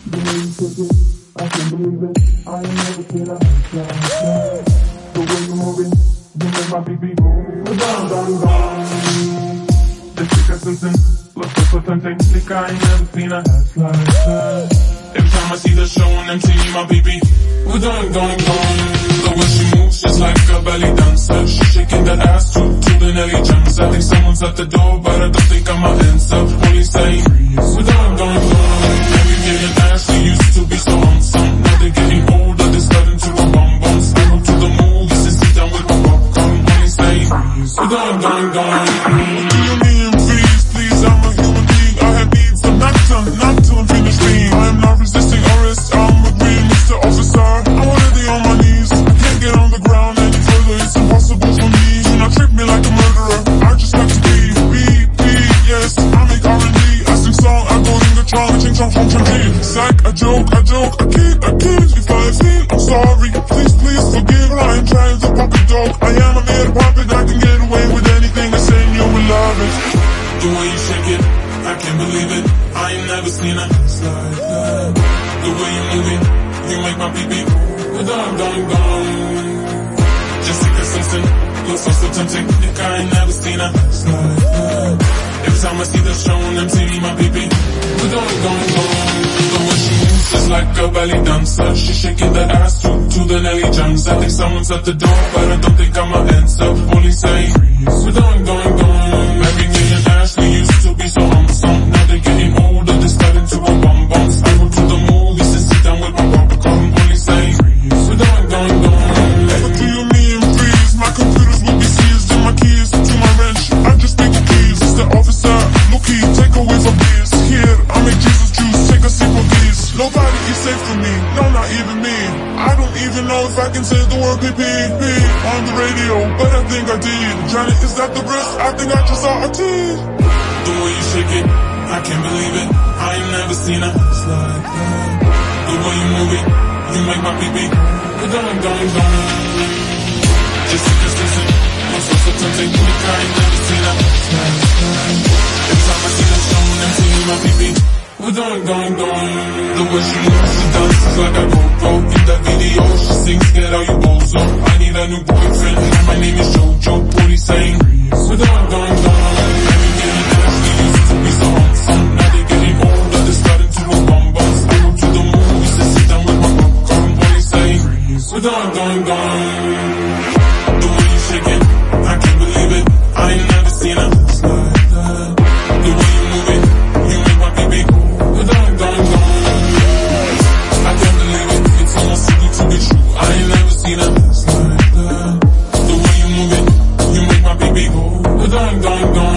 The way you take it, I can't believe it. I ain't never seen a house like that. The way you move it, you make my baby move. Down, down, down. The chick is something, looks so tempting. Think I ain't never seen a house like that. Every time I see the show on MTV, my baby, we're going. The way she moves just like a belly dancer. She's shaking that ass to the Nelly jumps. I think someone's at the door, but I don't think I'm a answer. Only saying, we're going. Every getting ass, we used to be so handsome. Now they're getting older, they're starting to go bum-bums. I go to the movies and sit down with my popcorn. Only saying, we're going. What do you mean, please, I'm a human being. I have needs, I'm not till I'm finished being. I am not resisting arrest, I'm agreeing, Mr. Officer. I'm already on my knees, I can't get on the ground any further, it's impossible for me. Do not treat me like a murderer, I just like to be, yes, I make R&B, I sing song, I go in the trunk, ching chong chong chong ching. Sack, I joke, I kid, if I offend, I'm sorry, please forgive, I am trying to pop a dog, I am a man pop it, I can get away with anything, I say you will love it. The way you shake it, I can't believe it, I ain't never seen a house like that. The way you move it, you make my baby going. Jessica Simpson, looks so tempting, think I ain't never seen a house like that. Every time I see the show on MTV, my baby, we're going. The way she moves just like a belly dancer. She's shaking that ass to the Nelly jumps. I think someone's at the door, but I don't think I'm a answer. Only saying, we're going. Every million ass, we used to be so handsome. Now they're getting older, they're starting to go bum-bums. I go to the movies and sit down with my popcorn. Only saying, we're going. What do you mean, please? My computers will be seized and my keys to my wrench. I just take the keys, Mr. Officer. Looky, take away from this. Here, I make Jesus juice, take a sip of this. Nobody is safe from me, no, not even me. I don't even know if I can say the word PP on the radio, but I think I did. Janet, is that the breast? I think I just saw a teeth. The way you shake it, I can't believe it. I ain't never seen a house like that. The way you move it, you make my baby going. Jessica Simpson, I'm so tempting, think I ain't never seen a house like that. Every time I see the show on MTV, my baby, we're going. The way she moves, she dances like a go-go. In that video, she sings, get out you bozo. I need a new boyfriend, and my name is Jojo. Police saying, we're going. Every getting ass, we used to be so handsome. Now they're getting older, they're starting to go bum-bums. I go to the movies and sit down with my popcorn. Police saying, we're going. The way you shake it, I can't believe it. I ain't never seen a house like that. The way you move it, you make my baby go. I can't believe it, it's almost too good to be true. I ain't never seen a house like that. The way you move it, you make my baby go. Going.